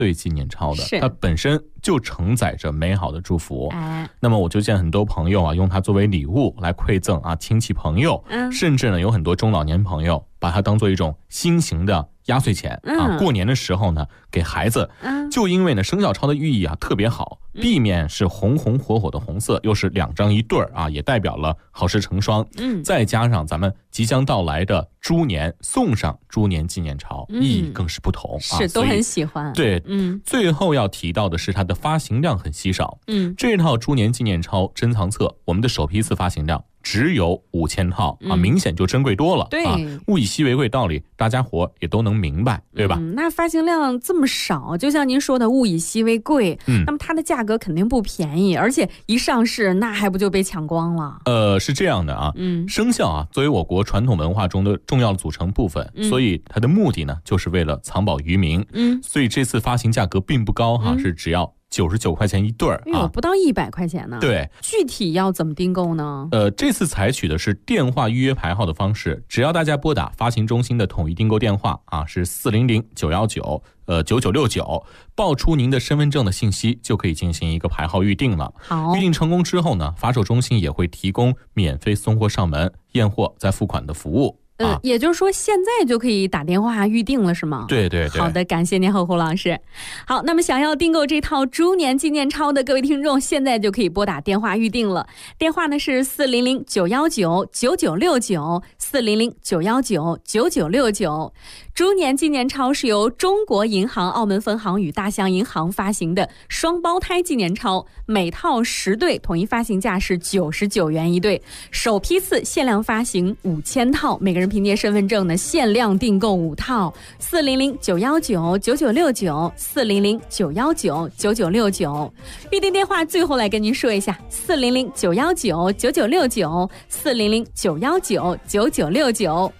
对纪念钞的，它本身就承载着美好的祝福。那么我就见很多朋友啊，用它作为礼物来馈赠啊亲戚朋友，甚至呢有很多中老年朋友把它当做一种新型的压岁钱啊，过年的时候呢给孩子，就因为呢生肖钞的寓意啊特别好，避免是红红火火的红色，又是2张一对啊，也代表了好事成双。再加上咱们即将到来的猪年，送上猪年纪念钞，意义更是不同啊， 是都很喜欢。 对，最后要提到的是它的发行量很稀少。这套猪年纪念钞珍藏册，我们的首批次发行量只有5000套啊，明显就珍贵多了。 对， 物以稀为贵道理，大家伙也都能明白，对吧？ 那发行量这么少，就像您说的物以稀为贵，那么它的价格肯定不便宜，而且一上市那还不就被抢光了？ 是这样的啊，生肖啊作为我国传统文化中的重要组成部分，所以它的目的呢就是为了藏宝于民。所以这次发行价格并不高哈，是只要99块钱一对啊， 不到100块钱呢。 对， 具体要怎么订购呢？ 这次采取的是电话预约排号的方式，只要大家拨打发行中心的统一订购电话啊，是400-919-9969，报出您的身份证的信息，就可以进行一个排号预定了。 好， 预定成功之后呢，发售中心也会提供免费送货上门、验货再付款的服务。 也就是说现在就可以打电话预定了是吗？ 对对对。 好的，感谢您胡老师。好，那么想要订购这套猪年纪念钞的各位听众，现在就可以拨打电话预定了。电话呢是400-919-9969 400-919-9969。猪年纪念钞是由中国银行澳门分行与大象银行发行的双胞胎纪念钞，每套10对，统一发行价是99元一对，首批次限量发行5000套，每个人凭借身份证呢限量订购5套。400-919-9969 400-919-9969。预订电话最后来跟您说一下，400-919-9969 400-919-9969。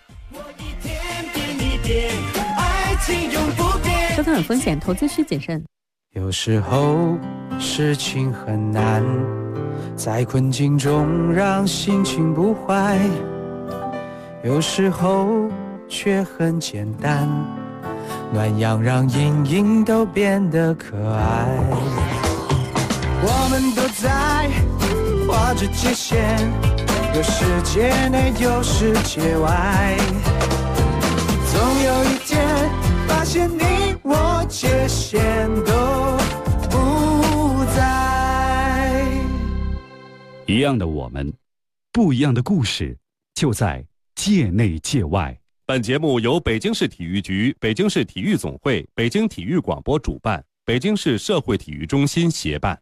收看有风险，投资需谨慎。 有时候事情很难，在困境中让心情不坏，有时候却很简单，暖阳让阴影都变得可爱。我们都在画着界限，有世界内有世界外，总有一天发现你我界限都不在。 一样的我们，不一样的故事，就在界内界外。 本节目由北京市体育局、北京市体育总会、北京体育广播主办，北京市社会体育中心协办。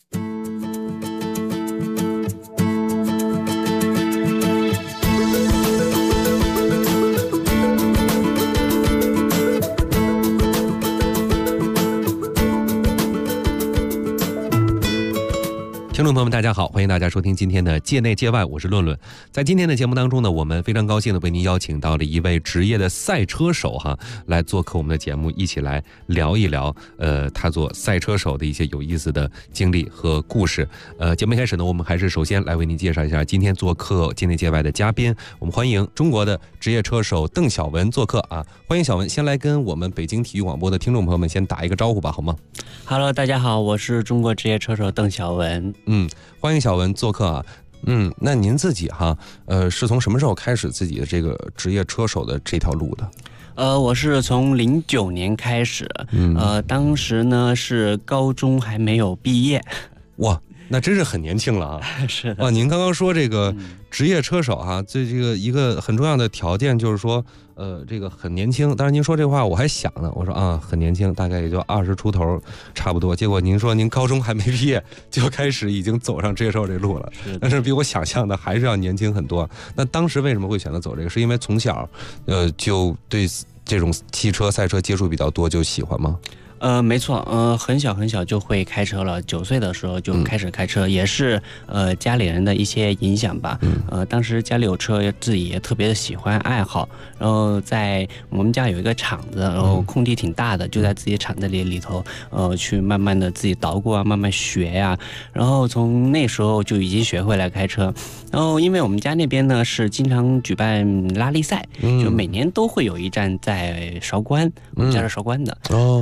听众朋友们大家好，欢迎大家收听今天的界内界外，我是论论。在今天的节目当中呢，我们非常高兴的为您邀请到了一位职业的赛车手来做客我们的节目，一起来聊一聊他做赛车手的一些有意思的经历和故事。节目一开始呢，我们还是首先来为您介绍一下今天做客界内界外的嘉宾。我们欢迎中国的职业车手邓小文做客啊！欢迎小文，先来跟我们北京体育广播的听众朋友们先打一个招呼吧，好吗？ Hello， 大家好，我是中国职业车手邓小文。 欢迎小文做客啊。那您自己是从什么时候开始自己的这个职业车手的这条路的？ 我是从09年开始，当时呢是高中还没有毕业。 哇，那真是很年轻了啊！ 是的。 您刚刚说这个职业车手这个一个很重要的条件就是说，这个很年轻。当然您说这话我还想呢，我说很年轻，大概也就20出头差不多。结果您说您高中还没毕业就开始已经走上职业车手这路了，但是比我想象的还是要年轻很多。那当时为什么会选择走这个？是因为从小就对这种汽车赛车接触比较多，就喜欢吗？ 没错，很小很小就会开车了，9岁的时候就开始开车，也是家里人的一些影响吧。当时家里有车，自己也特别的喜欢爱好，然后在我们家有一个厂子，然后空地挺大的，就在自己厂子里头，去慢慢的自己捣鼓慢慢学呀，然后从那时候就已经学会来开车。然后因为我们家那边呢是经常举办拉力赛，就每年都会有一站在韶关，我们家是韶关的。对。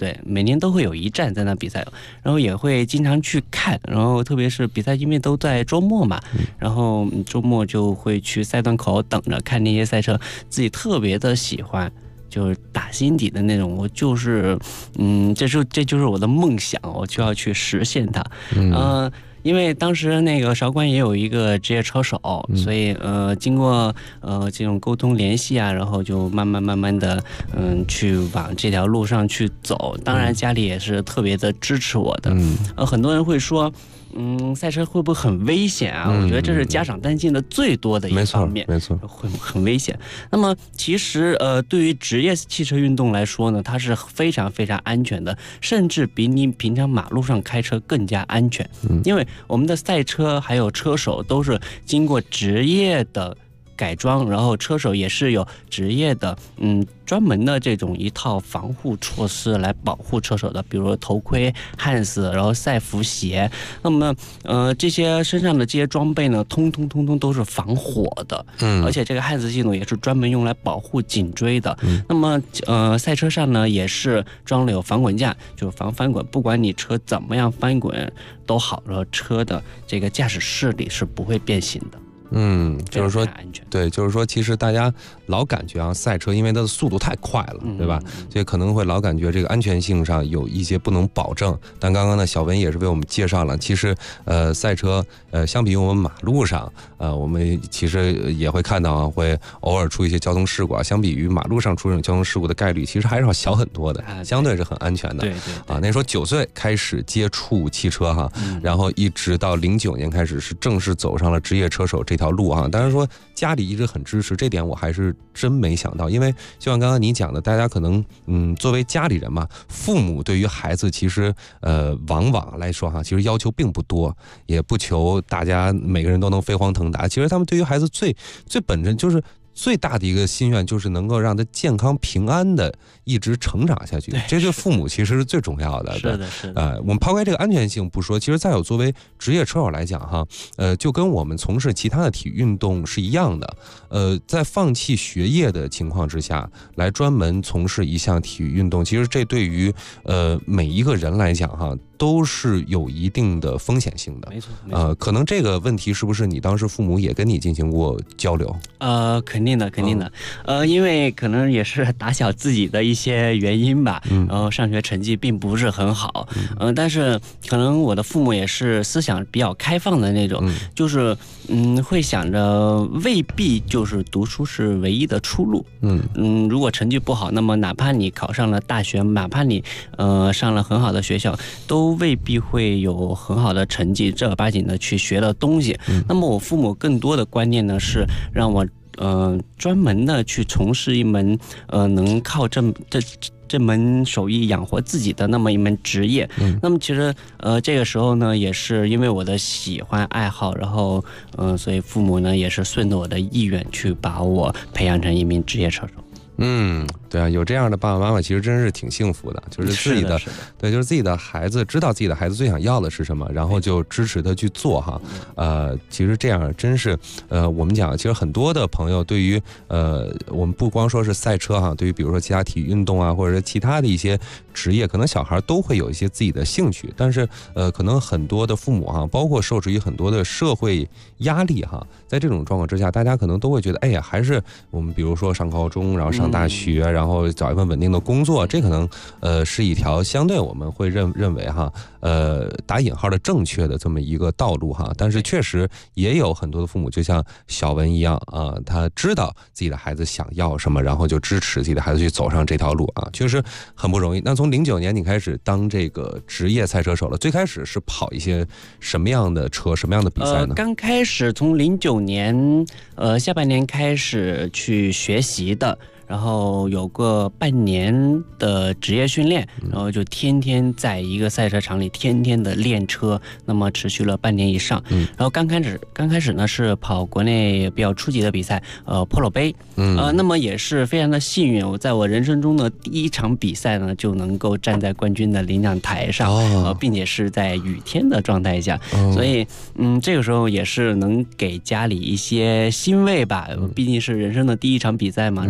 对，每年都会有一站在那比赛，然后也会经常去看，然后特别是比赛因为都在周末嘛，然后周末就会去赛段口等着看那些赛车，自己特别的喜欢。就是打心底的那种，我就是，这就是我的梦想，我就要去实现它。因为当时那个韶关也有一个职业车手，所以经过这种沟通联系啊，然后就慢慢的去往这条路上去走。当然家里也是特别的支持我的。很多人会说。赛车会不会很危险啊？我觉得这是家长担心的最多的一方面， 没错， 会很危险。那么其实对于职业汽车运动来说呢，它是非常非常安全的，甚至比你平常马路上开车更加安全。因为我们的赛车还有车手都是经过职业的改装，然后车手也是有职业的专门的这种一套防护措施来保护车手的，比如头盔、汉斯，然后赛服鞋。那么这些身上的这些装备呢，通通都是防火的，而且这个汉斯系统也是专门用来保护颈椎的。那么赛车上呢也是装了有防滚架，就是防翻滚，不管你车怎么样翻滚都好，然后车的这个驾驶室里是不会变形的。 就是说安全。 对，就是说其实大家老感觉啊，赛车因为它的速度太快了，对吧？所以可能会老感觉这个安全性上有一些不能保证。但刚刚呢，小文也是为我们介绍了，其实赛车相比于我们马路上，我们其实也会看到啊，会偶尔出一些交通事故啊。相比于马路上出这种交通事故的概率，其实还是要小很多的，相对是很安全的。 对啊，那时候9岁开始接触汽车哈，然后一直到09年开始是正式走上了职业车手这条路啊。当然说家里一直很支持，这点我还是真没想到，因为就像刚刚你讲的，大家可能作为家里人嘛，父母对于孩子其实往往来说哈，其实要求并不多，也不求大家每个人都能飞黄腾达。其实他们对于孩子最本真就是最大的一个心愿，就是能够让他健康平安的一直成长下去。这对父母其实是最重要的。 是的。 我们抛开这个安全性不说，其实再有作为职业车手来讲哈，就跟我们从事其他的体育运动是一样的。在放弃学业的情况之下，来专门从事一项体育运动，其实这对于每一个人来讲哈，都是有一定的风险性的。 没错。 可能这个问题是不是你当时父母也跟你进行过交流？ 肯定的。因为可能也是打小自己的一些原因吧，然后上学成绩并不是很好，但是可能我的父母也是思想比较开放的那种，就是会想着未必就是读书是唯一的出路。如果成绩不好，那么哪怕你考上了大学，哪怕你上了很好的学校，都未必会有很好的成绩，正儿八经的去学的东西。那么我父母更多的观念呢，是让我专门的去从事一门能靠这门手艺养活自己的那么一门职业。那么其实这个时候呢，也是因为我的喜欢爱好，然后所以父母呢也是顺着我的意愿去把我培养成一名职业车手。 对啊，有这样的爸爸妈妈其实真是挺幸福的，就是自己的对，就是自己的孩子知道自己的孩子最想要的是什么，然后就支持他去做哈。其实这样真是我们讲，其实很多的朋友对于我们不光说是赛车哈，对于比如说其他体育运动啊，或者是其他的一些职业，可能小孩都会有一些自己的兴趣，但是可能很多的父母哈，包括受制于很多的社会压力哈，在这种状况之下，大家可能都会觉得，哎呀，还是我们比如说上高中，然后上大学，然后找一份稳定的工作，这可能是一条相对我们会认为哈打引号的正确的这么一个道路哈。但是确实也有很多的父母就像小文一样啊，他知道自己的孩子想要什么，然后就支持自己的孩子去走上这条路啊，确实很不容易。那从09年你开始当这个职业赛车手了，最开始是跑一些什么样的车，什么样的比赛呢？ 刚开始从09年下半年开始去学习的。然后有个半年的职业训练，然后就天天在一个赛车场里天天的练车，那么持续了半年以上。然后刚开始呢是跑国内比较初级的比赛，Polo 杯，那么也是非常的幸运，我在我人生中的第一场比赛呢就能够站在冠军的领奖台上，并且是在雨天的状态下，所以这个时候也是能给家里一些欣慰吧，毕竟是人生的第一场比赛嘛，然后就能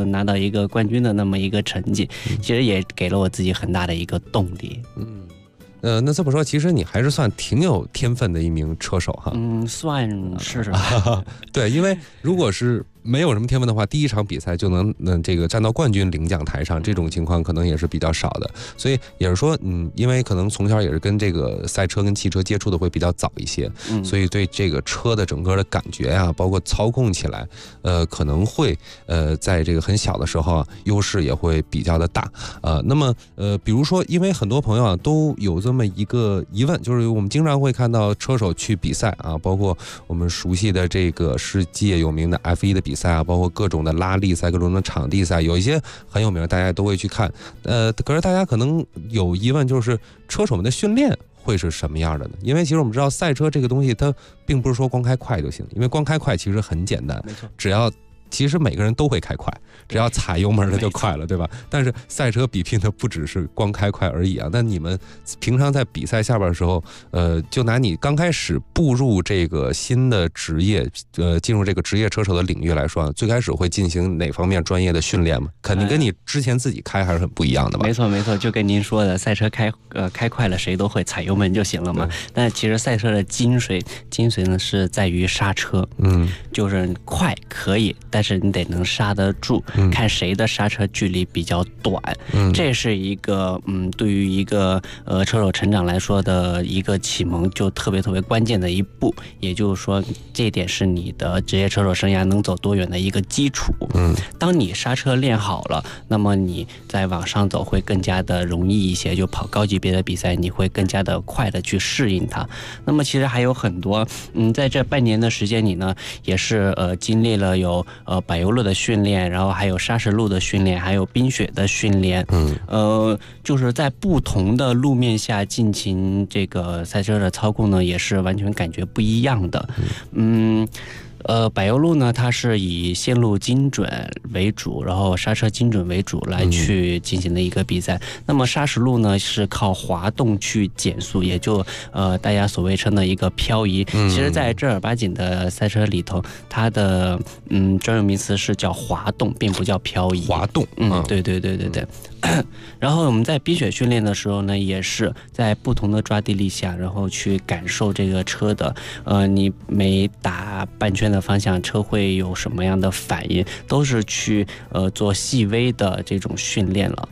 拿到一个冠军的那么一个成绩，其实也给了我自己很大的一个动力。 那这么说，其实你还是算挺有天分的一名车手哈。 算是。 对，因为如果是没有什么天分的话，第一场比赛就能这个站到冠军领奖台上，这种情况可能也是比较少的。所以也是说，因为可能从小也是跟这个赛车跟汽车接触的会比较早一些，所以对这个车的整个的感觉啊，包括操控起来，可能会在这个很小的时候啊，优势也会比较的大。那么比如说，因为很多朋友啊都有这么一个疑问，就是我们经常会看到车手去比赛啊，包括我们熟悉的这个世界有名的 F1 的比赛啊，包括各种的拉力赛、各种的场地赛，有一些很有名，大家都会去看。可是大家可能有疑问，就是车手们的训练会是什么样的呢？因为其实我们知道赛车这个东西，它并不是说光开快就行，因为光开快其实很简单， 没错， 其实每个人都会开快，只要踩油门的就快了，对吧？但是赛车比拼的不只是光开快而已啊。那你们平常在比赛下边的时候，就拿你刚开始步入这个新的职业，进入这个职业车手的领域来说，最开始会进行哪方面专业的训练吗？肯定跟你之前自己开还是很不一样的吧？ 没错，就跟您说的，赛车开快了谁都会，踩油门就行了嘛。但其实赛车的精髓呢是在于刹车，就是快可以，但是你得能刹得住，看谁的刹车距离比较短，这是一个对于一个车手成长来说的一个启蒙，就特别关键的一步。也就是说，这一点是你的职业车手生涯能走多远的一个基础。当你刹车练好了，那么你再往上走会更加的容易一些，就跑高级别的比赛你会更加的快的去适应它。那么其实还有很多在这半年的时间里呢，也是经历了有柏油路的训练，然后还有砂石路的训练，还有冰雪的训练，就是在不同的路面下进行这个赛车的操控呢，也是完全感觉不一样的。柏油路呢，它是以线路精准为主，然后刹车精准为主来去进行的一个比赛。那么砂石路呢，是靠滑动去减速，也就大家所谓称的一个漂移。其实在正儿八经的赛车里头，它的专有名词是叫滑动，并不叫漂移。 滑动， 对。然后我们在冰雪训练的时候呢，也是在不同的抓地力下，然后去感受这个车的你每打半圈的方向，车会有什么样的反应，都是去做细微的这种训练了。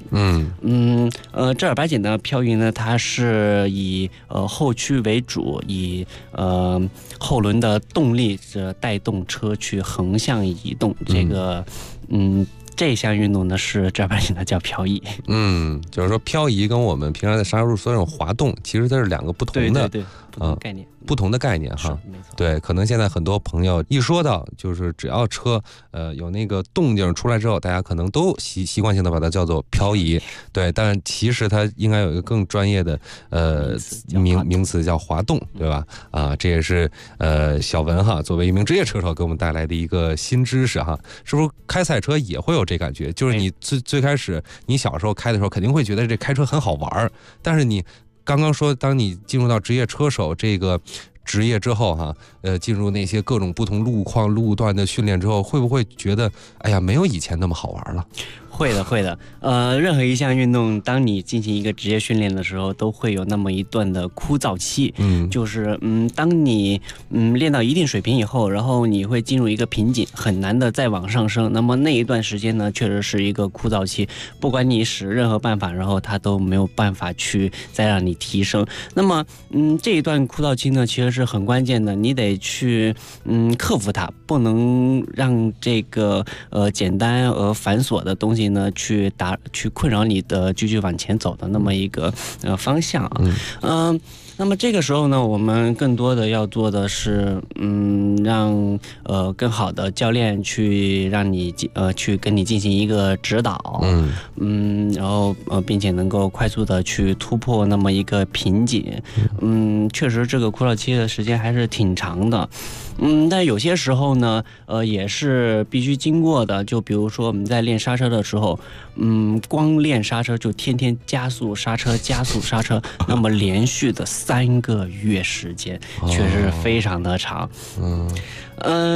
正儿八经的漂移呢，它是以后驱为主，以后轮的动力带动车去横向移动。这个这项运动呢是正儿八经的叫漂移。 就是说漂移跟我们平常在砂石路说这种滑动，其实这是两个不同的概念。 不同的概念哈， 没错。 对，可能现在很多朋友一说到就是只要车有那个动静出来之后，大家可能都习惯性的把它叫做漂移，对，但其实它应该有一个更专业的名词叫滑动，对吧？这也是小文哈作为一名职业车手给我们带来的一个新知识哈，是不是开赛车也会有这感觉？就是你最开始你小时候开的时候肯定会觉得这开车很好玩，但是你刚刚说，当你进入到职业车手这个职业之后哈，进入那些各种不同路况路段的训练之后，会不会觉得哎呀没有以前那么好玩了？ 会的。任何一项运动，当你进行一个职业训练的时候，都会有那么一段的枯燥期。就是当你练到一定水平以后，然后你会进入一个瓶颈，很难的再往上升。那么那一段时间呢，确实是一个枯燥期，不管你使任何办法，然后它都没有办法去再让你提升。那么这一段枯燥期呢，其实是很关键的，你得去克服它，不能让这个简单而繁琐的东西呢去困扰你的继续往前走的那么一个方向啊。那么这个时候呢，我们更多的要做的是让更好的教练去让你去跟你进行一个指导，然后并且能够快速的去突破那么一个瓶颈。确实这个枯燥期的时间还是挺长的。但有些时候呢，也是必须经过的。就比如说我们在练刹车的时候，光练刹车就天天加速刹车，那么连续的3个月时间，确实是非常的长。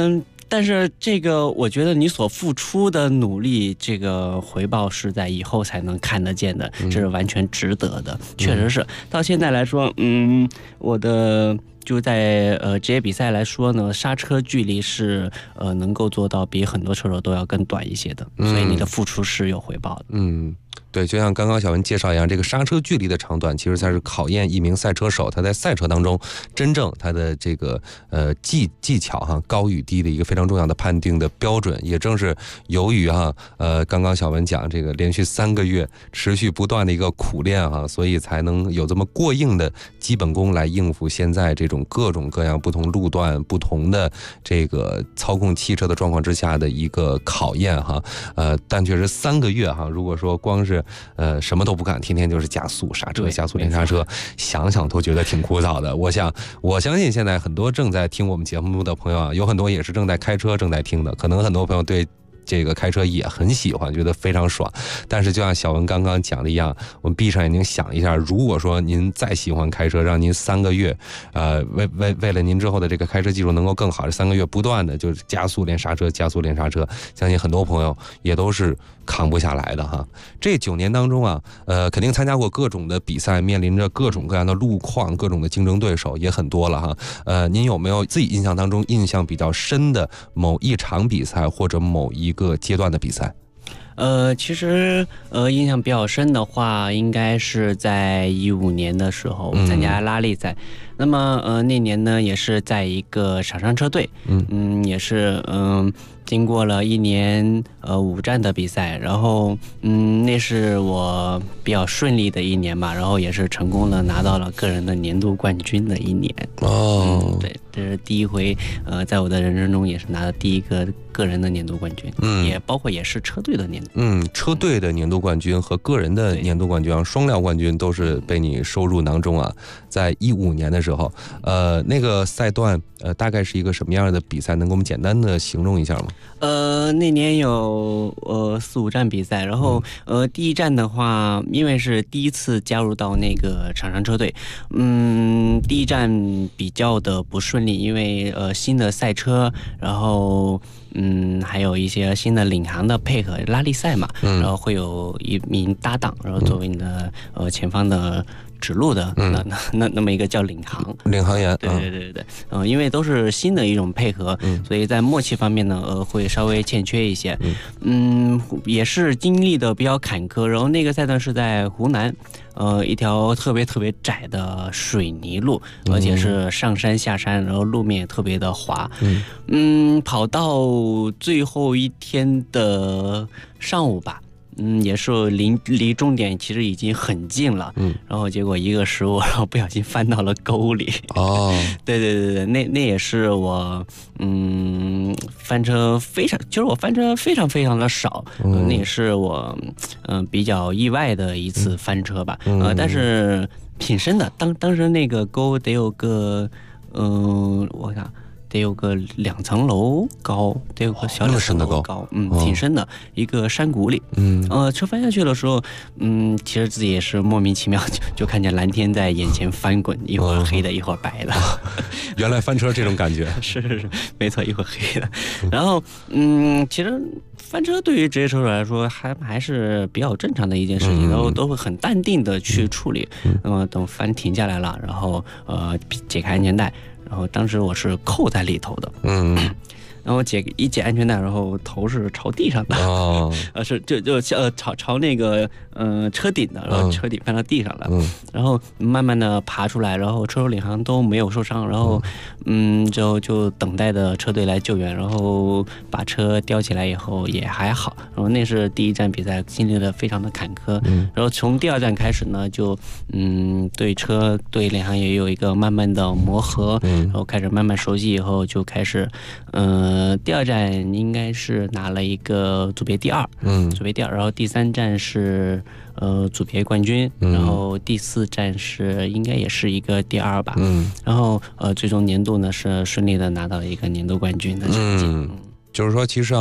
但是这个我觉得你所付出的努力，这个回报是在以后才能看得见的，这是完全值得的。确实是到现在来说，我的就在职业比赛来说呢，刹车距离是能够做到比很多车手都要更短一些的，所以你的付出是有回报的。 对，就像刚刚小文介绍一样，这个刹车距离的长短，其实才是考验一名赛车手他在赛车当中真正他的这个技巧哈高与低的一个非常重要的判定的标准。也正是由于刚刚小文讲这个连续3个月持续不断的一个苦练哈，所以才能有这么过硬的基本功来应付现在这种各种各样不同路段、不同的这个操控汽车的状况之下的一个考验哈。但确实3个月哈，如果说光是什么都不干，天天就是加速刹车加速连刹车，想想都觉得挺枯燥的。我相信现在很多正在听我们节目的朋友啊，有很多也是正在开车正在听的，可能很多朋友对这个开车也很喜欢，觉得非常爽。但是就像小文刚刚讲的一样，我们闭上眼睛想一下，如果说您再喜欢开车，让您3个月为了您之后的这个开车技术能够更好，这3个月不断的就是加速连刹车加速连刹车，相信很多朋友也都是扛不下来的哈。这9年当中啊，肯定参加过各种的比赛，面临着各种各样的路况，各种的竞争对手也很多了哈。您有没有自己印象当中印象比较深的某一场比赛或者某一个阶段的比赛？ 其实印象比较深的话，应该是在15年的时候参加拉力赛。那么那年呢，也是在一个厂商车队，也是经过了1年5站的比赛，然后那是我比较顺利的1年吧，然后也是成功的拿到了个人的年度冠军的1年。对，这是第一回在我的人生中也是拿到第一个个人的年度冠军，也包括也是车队的年度。 车队的年度冠军和个人的年度冠军啊，双料冠军都是被你收入囊中啊。在15年的时候，那个赛段大概是一个什么样的比赛？能给我们简单的形容一下吗？ 那年有4、5站比赛，然后第一站的话，因为是第一次加入到那个厂商车队，第一站比较的不顺利，因为新的赛车，然后还有一些新的领航的配合，拉力赛嘛，然后会有一名搭档，然后作为你的前方的指路的那么一个叫领航员，对，因为都是新的一种配合，所以在默契方面呢，会稍微欠缺一些，也是经历的比较坎坷。然后那个赛段是在湖南，一条特别窄的水泥路，而且是上山下山，然后路面也特别的滑，跑到最后一天的上午吧。也是离终点其实已经很近了，然后结果一个失误，然后不小心翻到了沟里。对，那也是我翻车非常的少，那也是我比较意外的一次翻车吧，但是挺深的，当时那个沟得有个我看得有个2层楼高，得有个小2层楼高，挺深的一个山谷里。车翻下去的时候，其实自己也是莫名其妙就看见蓝天在眼前翻滚，一会儿黑的，一会儿白的。 原来翻车这种感觉， 是，没错，一会儿黑的。然后，其实翻车对于职业车手来说还是比较正常的一件事情，然后都会很淡定的去处理。那么等翻停下来了，然后解开安全带。然后当时我是扣在里头的，然后解安全带，然后头是朝地上的，就朝那个车顶的，然后车顶翻到地上了，然后慢慢的爬出来，然后车手领航都没有受伤，然后就等待的车队来救援，然后把车吊起来以后也还好，然后那是第一站比赛经历的非常的坎坷，然后从第2站开始呢，就对车对领航也有一个慢慢的磨合，然后开始慢慢熟悉以后就开始第2站应该是拿了一个组别第2，组别第2，然后第3站是组别冠军，然后第4站是应该也是一个第2吧，然后最终年度呢是顺利的拿到了一个年度冠军的成绩。 就是说，其实啊，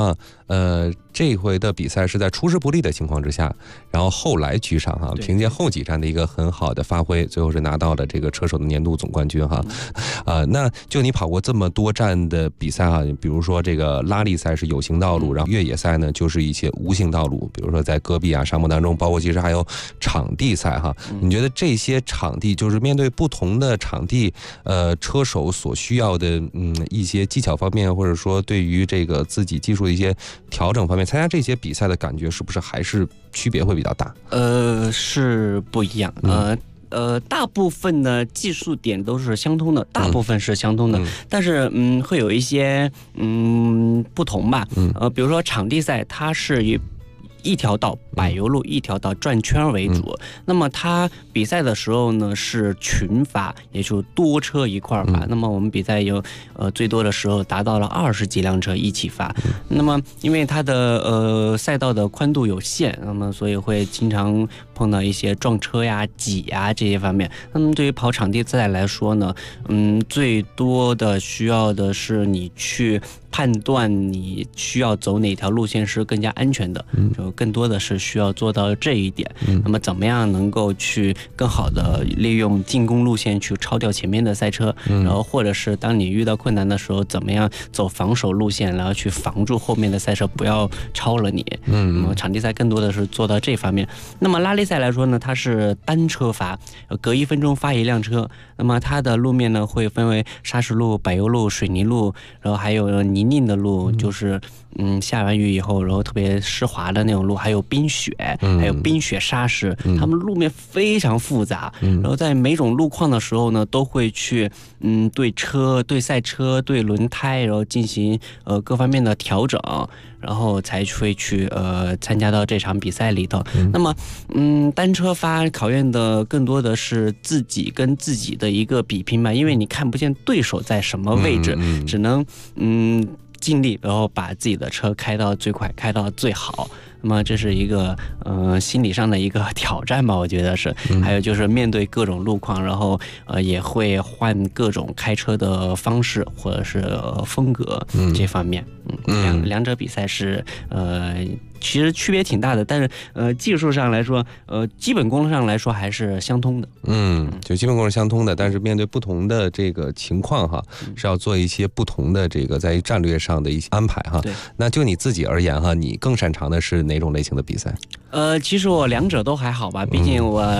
这回的比赛是在出师不利的情况之下，然后后来居上哈，凭借后几站的一个很好的发挥，最后是拿到了这个车手的年度总冠军哈。那就你跑过这么多站的比赛哈，比如说这个拉力赛是有形道路，然后越野赛呢就是一些无形道路，比如说在戈壁啊、沙漠当中，包括其实还有场地赛哈。你觉得这些场地就是面对不同的场地，车手所需要的一些技巧方面，或者说对于这个自己技术的一些调整方面，参加这些比赛的感觉是不是还是区别会比较大？ 是不一样。大部分的技术点都是相通的，大部分是相通的，但是会有一些不同吧。比如说场地赛，它是以一条道柏油路一条道转圈为主，那么它比赛的时候呢是群发，也就是多车一块发。那么我们比赛有最多的时候达到了20几辆车一起发。那么因为它的赛道的宽度有限，那么所以会经常碰到一些撞车呀、挤呀这些方面。那么对于跑场地赛来说呢，最多的需要的是你去判断你需要走哪条路线是更加安全的，就更多的是需要做到这一点。那么怎么样能够去更好的利用进攻路线去超掉前面的赛车，然后或者是当你遇到困难的时候，怎么样走防守路线，然后去防住后面的赛车不要超了你。那么场地赛更多的是做到这方面。那么拉力赛来说呢，它是单车发，隔1分钟发一辆车。那么它的路面呢会分为砂石路、柏油路、水泥路，然后还有泥泞的路，就是下完雨以后然后特别湿滑的那种路，还有冰雪，还有冰雪沙石，它们路面非常复杂。然后在每种路况的时候呢，都会去对车、对赛车、对轮胎，然后进行各方面的调整，然后才会去参加到这场比赛里头。那么单车发考验的更多的是自己跟自己的一个比拼吧，因为你看不见对手在什么位置，只能尽力然后把自己的车开到最快，开到最好。那么这是一个心理上的一个挑战吧，我觉得是。还有就是面对各种路况，然后也会换各种开车的方式或者是风格这方面。两者比赛是其实区别挺大的，但是技术上来说，基本功上来说还是相通的。 就基本功是相通的，但是面对不同的这个情况哈，是要做一些不同的这个在于战略上的一些安排哈。 对。 那就你自己而言哈，你更擅长的是哪种类型的比赛？ 其实我两者都还好吧，毕竟我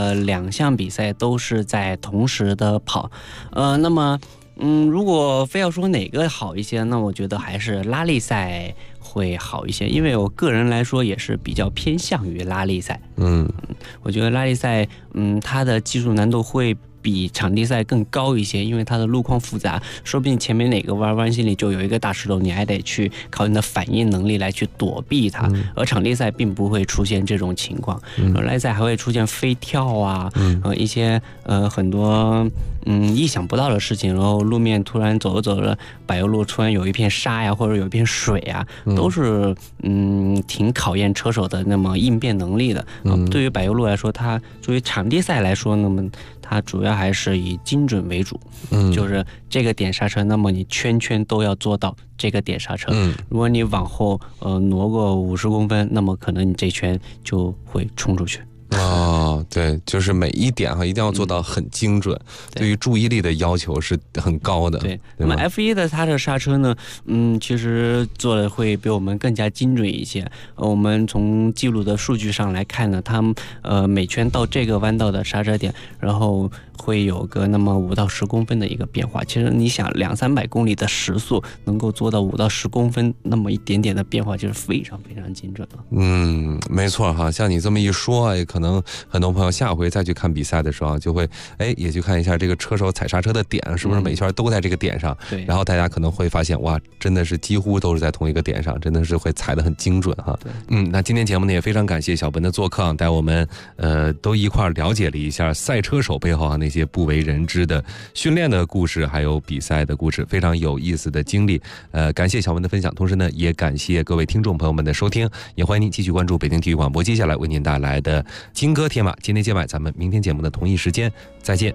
2项比赛都是在同时的跑。那么如果非要说哪个好一些，那我觉得还是拉力赛会好一些，因为我个人来说也是比较偏向于拉力赛。我觉得拉力赛它的技术难度会比场地赛更高一些，因为它的路况复杂，说不定前面哪个弯心里就有一个大石头，你还得去靠你的反应能力来去躲避它。而场地赛并不会出现这种情况，拉力赛还会出现飞跳啊，一些很多意想不到的事情，然后路面突然走着柏油路突然有一片沙呀，或者有一片水啊，都是挺考验车手的那么应变能力的。对于柏油路来说，它作为场地赛来说，那么它主要还是以精准为主，就是这个点刹车，那么你圈圈都要做到这个点刹车。如果你往后挪个50公分，那么可能你这圈就会冲出去。 对，就是每一点哈一定要做到很精准，对于注意力的要求是很高的。 对，那么 F1 的它的刹车呢，其实做的会比我们更加精准一些。我们从记录的数据上来看呢，它们每圈到这个弯道的刹车点，然后会有个那么5到10公分的一个变化。其实你想200-300公里的时速能够做到5到10公分那么一点点的变化，就是非常非常精准了。 没错哈，像你这么一说，可能很多朋友下回再去看比赛的时候，就会也去看一下这个车手踩刹车的点是不是每圈都在这个点上。 对， 然后大家可能会发现，哇，真的是几乎都是在同一个点上，真的是会踩得很精准哈。那今天节目呢也非常感谢小奔的做客，带我们都一块了解了一下赛车手背后那些不为人知的训练的故事，还有比赛的故事，非常有意思的经历。感谢小奔的分享，同时呢也感谢各位听众朋友们的收听，也欢迎您继续关注北京体育广播接下来为您带来的金戈铁马。今天接晚，咱们明天节目的同一时间再见。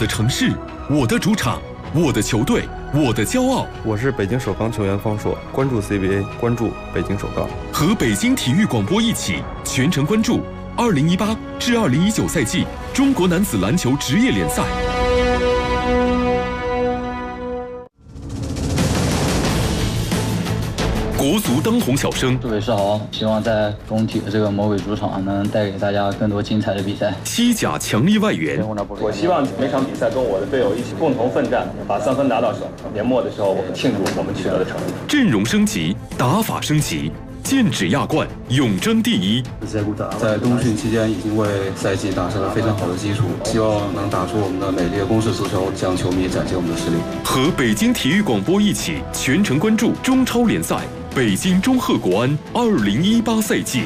的城市，我的主场，我的球队，我的骄傲。 我是北京首钢球员方硕，关注 CBA， 关注北京首钢。 和北京体育广播一起全程关注2018至2019赛季中国男子篮球职业联赛。国足当红小生， 祝伟世豪，希望在工体的这个魔鬼主场能带给大家更多精彩的比赛。 西甲强力外援， 我希望每场比赛跟我的队友一起共同奋战，把3分拿到手。年末的时候，我们庆祝我们取得的成绩。 阵容升级，打法升级，剑指亚冠，永争第一。 在冬训期间已经为赛季打下了非常好的基础，希望能打出我们的美丽的攻势足球，向球迷展现我们的实力。 和北京体育广播一起全程关注中超联赛。北京中赫国安2018赛季。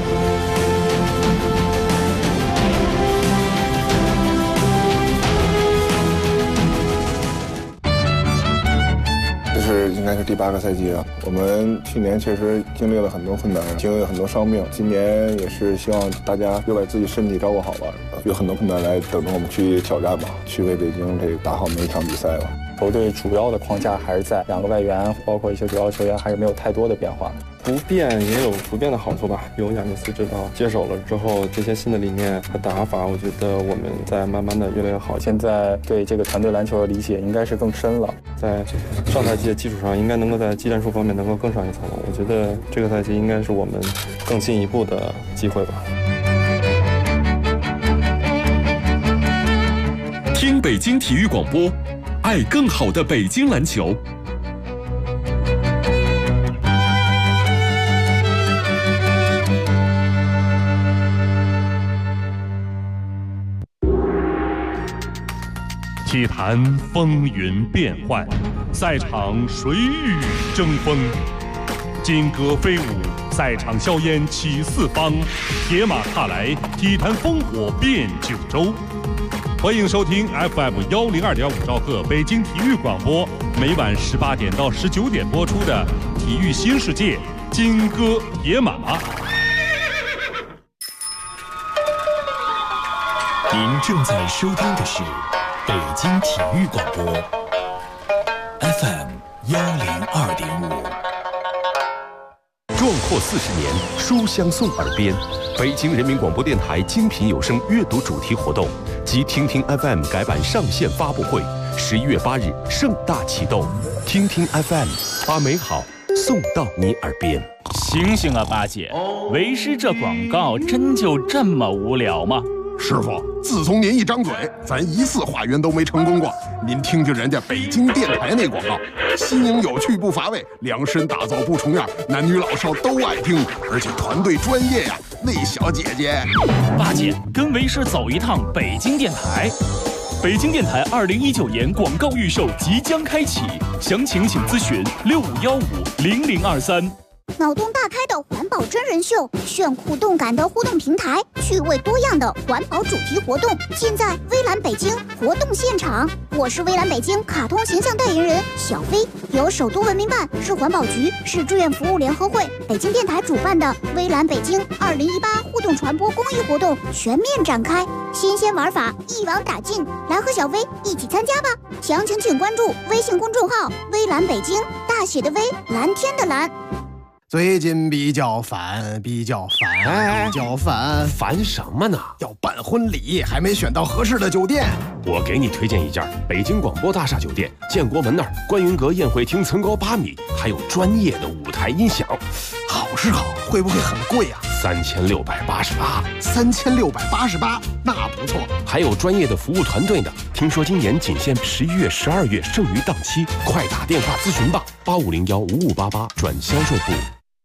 这是应该是第8个赛季了。我们去年确实经历了很多困难，经历了很多伤病。今年也是希望大家又把自己身体照顾好吧，有很多困难来等着我们去挑战吧，去为北京这打好每一场比赛吧。 球队主要的框架还是在2个外援，包括一些主要球员，还是没有太多的变化。 不变也有不变的好处吧。有亚尼斯指导接手了之后，这些新的理念和打法，我觉得我们在慢慢的越来越好。 现在对这个团队篮球的理解应该是更深了， 在上赛季的基础上，应该能够在技战术方面能够更上一层楼。我觉得这个赛季应该是我们更进一步的机会吧。 听北京体育广播，爱更好的北京篮球。 体坛风云变幻，赛场水雨争锋，金戈飞舞，赛场硝烟起四方，铁马踏来，体坛烽火遍九州。欢迎收听 FM 102.5兆赫北京体育广播，每晚18点到19点播出的《体育新世界》金戈铁马。 您正在收听的是北京体育广播 FM 102.5。 壮阔40年，书香送耳边。北京人民广播电台精品有声阅读主题活动及听听 FM 改版上线发布会，11月8日盛大启动。听听 FM， 把美好送到你耳边。 醒醒啊，八姐！为师这广告真就这么无聊吗？ 师傅，自从您一张嘴，咱1次化缘都没成功过。您听听人家北京电台那广告，新颖有趣不乏味，量身打造不重样，男女老少都爱听，而且团队专业呀。那小姐姐， 八姐跟为师走一趟北京电台。北京电台2019年广告预售即将开启，详情请咨询65150023。 脑洞大开的环保真人秀，炫酷动感的互动平台，趣味多样的环保主题活动，尽在微蓝北京活动现场。我是微蓝北京卡通形象代言人小飞，由首都文明办、市环保局、市志愿服务联合会、北京电台主办的微蓝北京2018互动传播公益活动全面展开，新鲜玩法一网打尽，来和小飞一起参加吧！详情请关注微信公众号微蓝北京，大写的微，蓝天的蓝。 最近比较烦， 烦什么呢？ 要办婚礼，还没选到合适的酒店。 我给你推荐一家北京广播大厦酒店，建国门那儿，观云阁宴会厅层高8米，还有专业的舞台音响。 好是好，会不会很贵啊 ？3688。 3688，那不错。 还有专业的服务团队呢。听说今年仅限11月、12月剩余档期，快打电话咨询吧，85015588转销售部。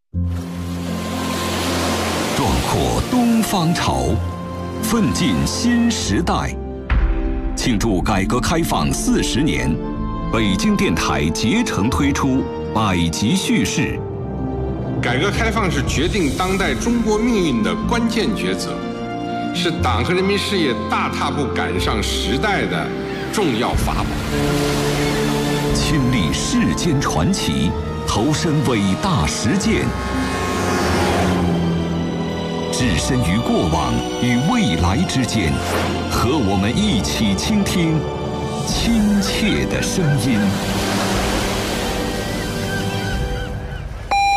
壮阔东方潮，奋进新时代。庆祝改革开放40年，北京电台竭诚推出百集叙事。 改革开放是决定当代中国命运的关键抉择，是党和人民事业大踏步赶上时代的重要法宝。 亲历世间传奇，投身伟大实践，置身于过往与未来之间，和我们一起倾听亲切的声音。